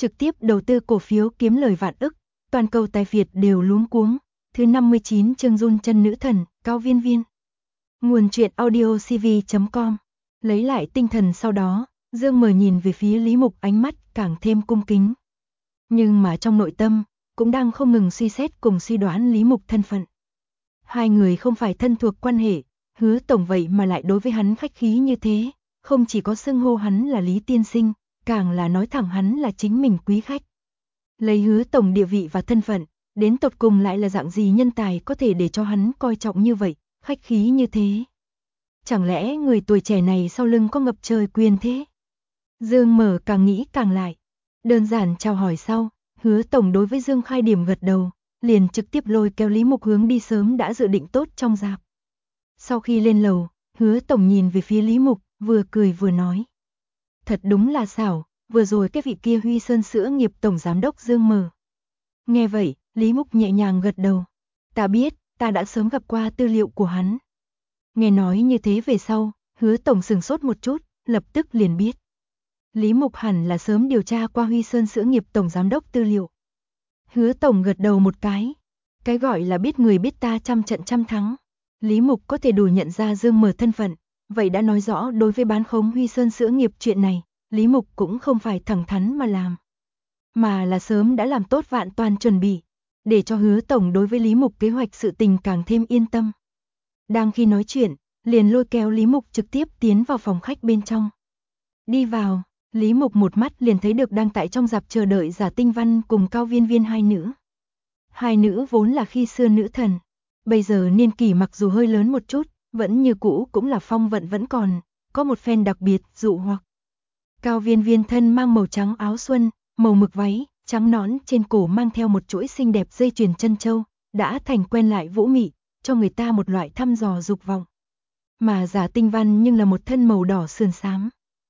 trực tiếp đầu tư cổ phiếu kiếm lời vạn ức, toàn cầu tài Việt đều luống cuống. Thứ 59 chương run chân nữ thần, Cao Viên Viên. Nguồn truyện audio cv.com. Lấy lại tinh thần sau đó, Dương Mờ nhìn về phía Lý Mục, ánh mắt càng thêm cung kính. Nhưng mà trong nội tâm, cũng đang không ngừng suy xét cùng suy đoán Lý Mục thân phận. Hai người không phải thân thuộc quan hệ, Hứa tổng vậy mà lại đối với hắn khách khí như thế, không chỉ có xưng hô hắn là Lý tiên sinh, càng là nói thẳng hắn là chính mình quý khách. Lấy Hứa tổng địa vị và thân phận, đến tột cùng lại là dạng gì nhân tài có thể để cho hắn coi trọng như vậy, khách khí như thế. Chẳng lẽ người tuổi trẻ này sau lưng có ngập trời quyền thế? Dương Mở càng nghĩ càng lại. Đơn giản chào hỏi sau, Hứa tổng đối với Dương Khai Điểm gật đầu, liền trực tiếp lôi kéo Lý Mục hướng đi sớm đã dự định tốt trong rạp. Sau khi lên lầu, Hứa tổng nhìn về phía Lý Mục, vừa cười vừa nói. Thật đúng là xảo, vừa rồi cái vị kia Huy Sơn Sữa nghiệp tổng giám đốc Dương Mở. Nghe vậy, Lý Mục nhẹ nhàng gật đầu. Ta biết, ta đã sớm gặp qua tư liệu của hắn. Nghe nói như thế về sau, Hứa tổng sừng sốt một chút, lập tức liền biết. Lý Mục hẳn là sớm điều tra qua Huy Sơn Sữa nghiệp tổng giám đốc tư liệu. Hứa tổng gật đầu một cái. Cái gọi là biết người biết ta trăm trận trăm thắng. Lý Mục có thể đủ nhận ra Dương Mở thân phận, vậy đã nói rõ đối với bán khống Huy Sơn Sữa nghiệp chuyện này, Lý Mục cũng không phải thẳng thắn mà làm, mà là sớm đã làm tốt vạn toàn chuẩn bị, để cho Hứa tổng đối với Lý Mục kế hoạch sự tình càng thêm yên tâm. Đang khi nói chuyện, liền lôi kéo Lý Mục trực tiếp tiến vào phòng khách bên trong. Đi vào, Lý Mục một mắt liền thấy được đang tại trong rạp chờ đợi Giả Tinh Văn cùng Cao Viên Viên hai nữ. Hai nữ vốn là khi xưa nữ thần, bây giờ niên kỷ mặc dù hơi lớn một chút, vẫn như cũ cũng là phong vận vẫn còn, có một phen đặc biệt dụ hoặc. Cao Viên Viên thân mang màu trắng áo xuân, màu mực váy, trắng nón trên cổ mang theo một chuỗi xinh đẹp dây chuyền chân châu, đã thành quen lại vũ mị, cho người ta một loại thăm dò dục vọng. Mà Giả Tinh Văn nhưng là một thân màu đỏ sườn xám,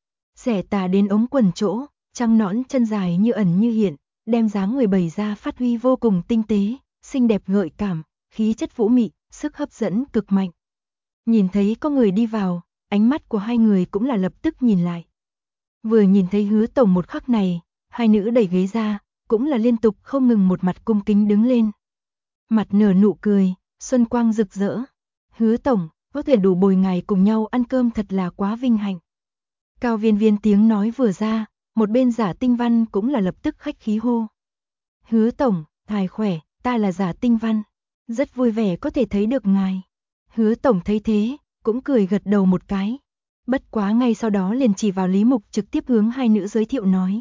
xẻ tà đến ống quần chỗ, trắng nõn chân dài như ẩn như hiện, đem dáng người bày ra phát huy vô cùng tinh tế, xinh đẹp gợi cảm, khí chất vũ mị, sức hấp dẫn cực mạnh. Nhìn thấy có người đi vào, ánh mắt của hai người cũng là lập tức nhìn lại. Vừa nhìn thấy Hứa tổng một khắc này, hai nữ đẩy ghế ra, cũng là liên tục không ngừng một mặt cung kính đứng lên. Mặt nở nụ cười, xuân quang rực rỡ. Hứa tổng, có thể đủ bồi ngài cùng nhau ăn cơm thật là quá vinh hạnh. Cao Viên Viên tiếng nói vừa ra, một bên Giả Tinh Văn cũng là lập tức khách khí hô. Hứa tổng, ngài khỏe, ta là Giả Tinh Văn. Rất vui vẻ có thể thấy được ngài. Hứa tổng thấy thế, cũng cười gật đầu một cái. Bất quá ngay sau đó liền chỉ vào Lý Mục trực tiếp hướng hai nữ giới thiệu nói.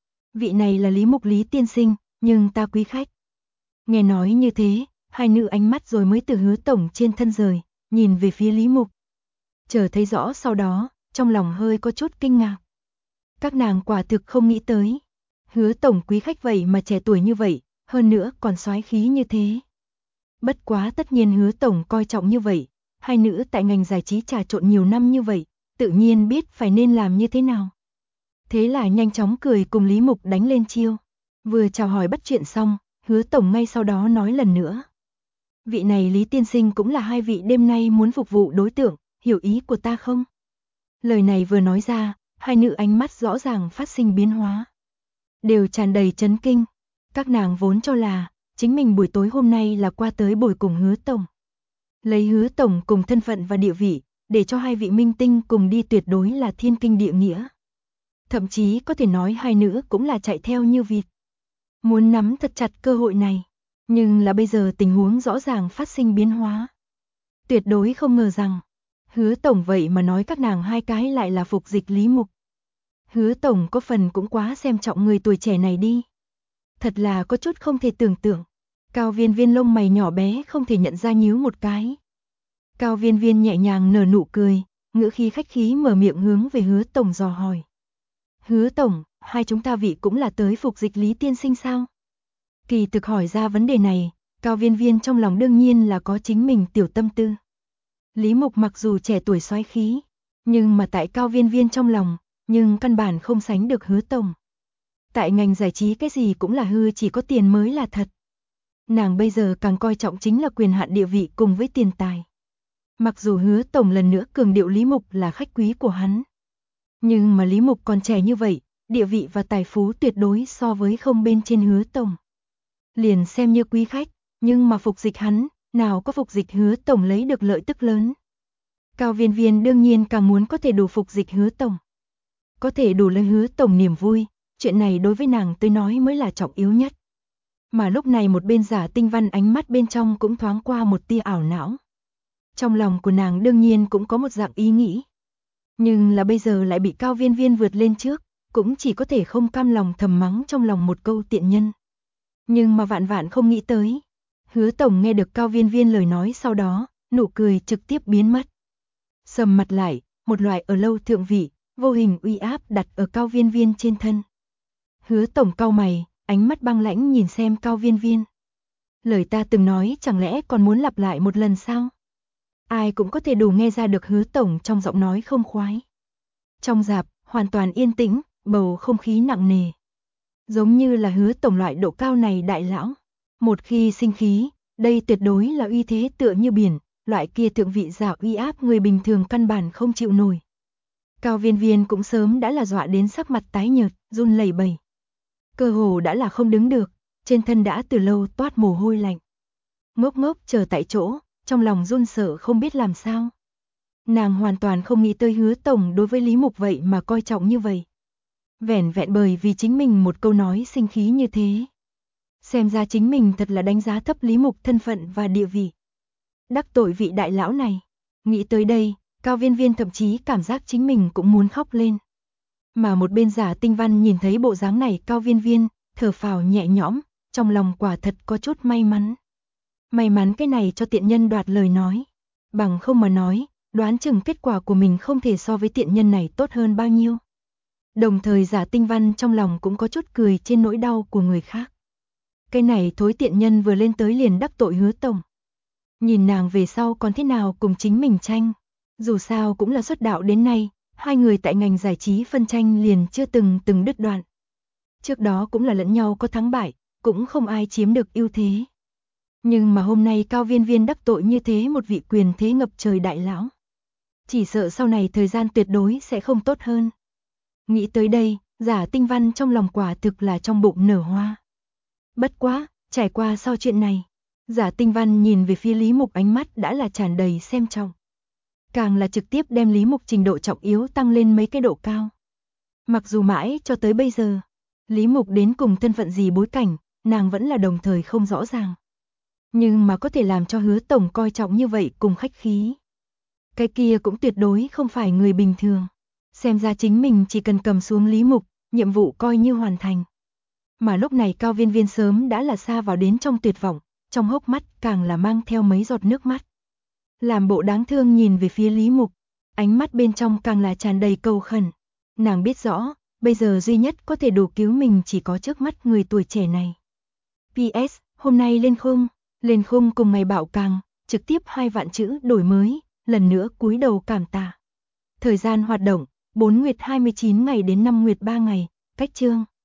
Vị này là Lý Mục Lý tiên sinh, nhưng ta quý khách. Nghe nói như thế, hai nữ ánh mắt rồi mới từ Hứa tổng trên thân rời, nhìn về phía Lý Mục. Chờ thấy rõ sau đó, trong lòng hơi có chút kinh ngạc. Các nàng quả thực không nghĩ tới. Hứa tổng quý khách vậy mà trẻ tuổi như vậy, hơn nữa còn soái khí như thế. Bất quá tất nhiên Hứa tổng coi trọng như vậy, hai nữ tại ngành giải trí trà trộn nhiều năm như vậy, tự nhiên biết phải nên làm như thế nào. Thế là nhanh chóng cười cùng Lý Mục đánh lên chiêu. Vừa chào hỏi bắt chuyện xong, Hứa tổng ngay sau đó nói lần nữa. Vị này Lý tiên sinh cũng là hai vị đêm nay muốn phục vụ đối tượng, hiểu ý của ta không? Lời này vừa nói ra, hai nữ ánh mắt rõ ràng phát sinh biến hóa. Đều tràn đầy chấn kinh. Các nàng vốn cho là, chính mình buổi tối hôm nay là qua tới bồi cùng Hứa tổng. Lấy Hứa tổng cùng thân phận và địa vị, để cho hai vị minh tinh cùng đi tuyệt đối là thiên kinh địa nghĩa. Thậm chí có thể nói hai nữ cũng là chạy theo như vịt. Muốn nắm thật chặt cơ hội này. Nhưng là bây giờ tình huống rõ ràng phát sinh biến hóa. Tuyệt đối không ngờ rằng, Hứa tổng vậy mà nói các nàng hai cái lại là phục dịch Lý Mục. Hứa tổng có phần cũng quá xem trọng người tuổi trẻ này đi. Thật là có chút không thể tưởng tượng. Cao Viên Viên lông mày nhỏ bé không thể nhận ra nhíu một cái. Cao Viên Viên nhẹ nhàng nở nụ cười, ngữ khí khách khí mở miệng hướng về Hứa tổng dò hỏi. Hứa tổng, hai chúng ta vị cũng là tới phục dịch Lý tiên sinh sao? Kỳ thực hỏi ra vấn đề này, Cao Viên Viên trong lòng đương nhiên là có chính mình tiểu tâm tư. Lý Mục mặc dù trẻ tuổi soái khí, nhưng mà tại Cao Viên Viên trong lòng, nhưng căn bản không sánh được Hứa tổng. Tại ngành giải trí cái gì cũng là hư, chỉ có tiền mới là thật. Nàng bây giờ càng coi trọng chính là quyền hạn địa vị cùng với tiền tài. Mặc dù Hứa tổng lần nữa cường điệu Lý Mục là khách quý của hắn, nhưng mà Lý Mục còn trẻ như vậy, địa vị và tài phú tuyệt đối so với không bên trên Hứa tổng. Liền xem như quý khách, nhưng mà phục dịch hắn, nào có phục dịch Hứa tổng lấy được lợi tức lớn. Cao Viên Viên đương nhiên càng muốn có thể đủ phục dịch Hứa tổng. Có thể đủ lấy Hứa tổng niềm vui, chuyện này đối với nàng tôi nói mới là trọng yếu nhất. Mà lúc này một bên Giả Tinh Văn ánh mắt bên trong cũng thoáng qua một tia ảo não. Trong lòng của nàng đương nhiên cũng có một dạng ý nghĩ. Nhưng là bây giờ lại bị Cao Viên Viên vượt lên trước, cũng chỉ có thể không cam lòng thầm mắng trong lòng một câu tiện nhân. Nhưng mà vạn vạn không nghĩ tới. Hứa tổng nghe được Cao Viên Viên lời nói sau đó, nụ cười trực tiếp biến mất. Sầm mặt lại, một loại ở lâu thượng vị, vô hình uy áp đặt ở Cao Viên Viên trên thân. Hứa tổng cau mày, ánh mắt băng lãnh nhìn xem Cao Viên Viên. Lời ta từng nói chẳng lẽ còn muốn lặp lại một lần sao? Ai cũng có thể đủ nghe ra được Hứa tổng trong giọng nói không khoái. Trong rạp, hoàn toàn yên tĩnh, bầu không khí nặng nề. Giống như là Hứa tổng loại độ cao này đại lão. Một khi sinh khí, đây tuyệt đối là uy thế tựa như biển, loại kia thượng vị giả uy áp người bình thường căn bản không chịu nổi. Cao Viên Viên cũng sớm đã là dọa đến sắc mặt tái nhợt, run lẩy bẩy. Cơ hồ đã là không đứng được, trên thân đã từ lâu toát mồ hôi lạnh. Ngốc ngốc chờ tại chỗ, trong lòng run sợ không biết làm sao. Nàng hoàn toàn không nghĩ tới Hứa tổng đối với Lý Mục vậy mà coi trọng như vậy. Vẻn vẹn bởi vì chính mình một câu nói sinh khí như thế. Xem ra chính mình thật là đánh giá thấp Lý Mục thân phận và địa vị. Đắc tội vị đại lão này. Nghĩ tới đây, Cao Viên Viên thậm chí cảm giác chính mình cũng muốn khóc lên. Mà một bên Giả Tinh Văn nhìn thấy bộ dáng này Cao Viên Viên, thở phào nhẹ nhõm, trong lòng quả thật có chút may mắn. May mắn cái này cho tiện nhân đoạt lời nói. Bằng không mà nói, đoán chừng kết quả của mình không thể so với tiện nhân này tốt hơn bao nhiêu. Đồng thời Giả Tinh Văn trong lòng cũng có chút cười trên nỗi đau của người khác. Cái này thối tiện nhân vừa lên tới liền đắc tội Hứa tổng. Nhìn nàng về sau còn thế nào cùng chính mình tranh. Dù sao cũng là xuất đạo đến nay, hai người tại ngành giải trí phân tranh liền chưa từng đứt đoạn. Trước đó cũng là lẫn nhau có thắng bại, cũng không ai chiếm được ưu thế. Nhưng mà hôm nay Cao Viên Viên đắc tội như thế một vị quyền thế ngập trời đại lão. Chỉ sợ sau này thời gian tuyệt đối sẽ không tốt hơn. Nghĩ tới đây, Giả Tinh Văn trong lòng quả thực là trong bụng nở hoa. Bất quá, trải qua sau chuyện này, Giả Tinh Văn nhìn về phía Lý Mục ánh mắt đã là tràn đầy xem trọng. Càng là trực tiếp đem Lý Mục trình độ trọng yếu tăng lên mấy cái độ cao. Mặc dù mãi cho tới bây giờ, Lý Mục đến cùng thân phận gì bối cảnh, nàng vẫn là đồng thời không rõ ràng. Nhưng mà có thể làm cho Hứa tổng coi trọng như vậy cùng khách khí. Cái kia cũng tuyệt đối không phải người bình thường. Xem ra chính mình chỉ cần cầm xuống Lý Mục, nhiệm vụ coi như hoàn thành. Mà lúc này Cao Viên Viên sớm đã là xa vào đến trong tuyệt vọng, trong hốc mắt càng là mang theo mấy giọt nước mắt. Làm bộ đáng thương nhìn về phía Lý Mục, ánh mắt bên trong càng là tràn đầy cầu khẩn. Nàng biết rõ, bây giờ duy nhất có thể đủ cứu mình chỉ có trước mắt người tuổi trẻ này. PS, hôm nay lên khung cùng ngày Bảo Càng, trực tiếp 2 vạn chữ đổi mới, lần nữa cúi đầu cảm tạ. Thời gian hoạt động, 4 nguyệt 29 ngày đến 5 nguyệt 3 ngày, cách chương.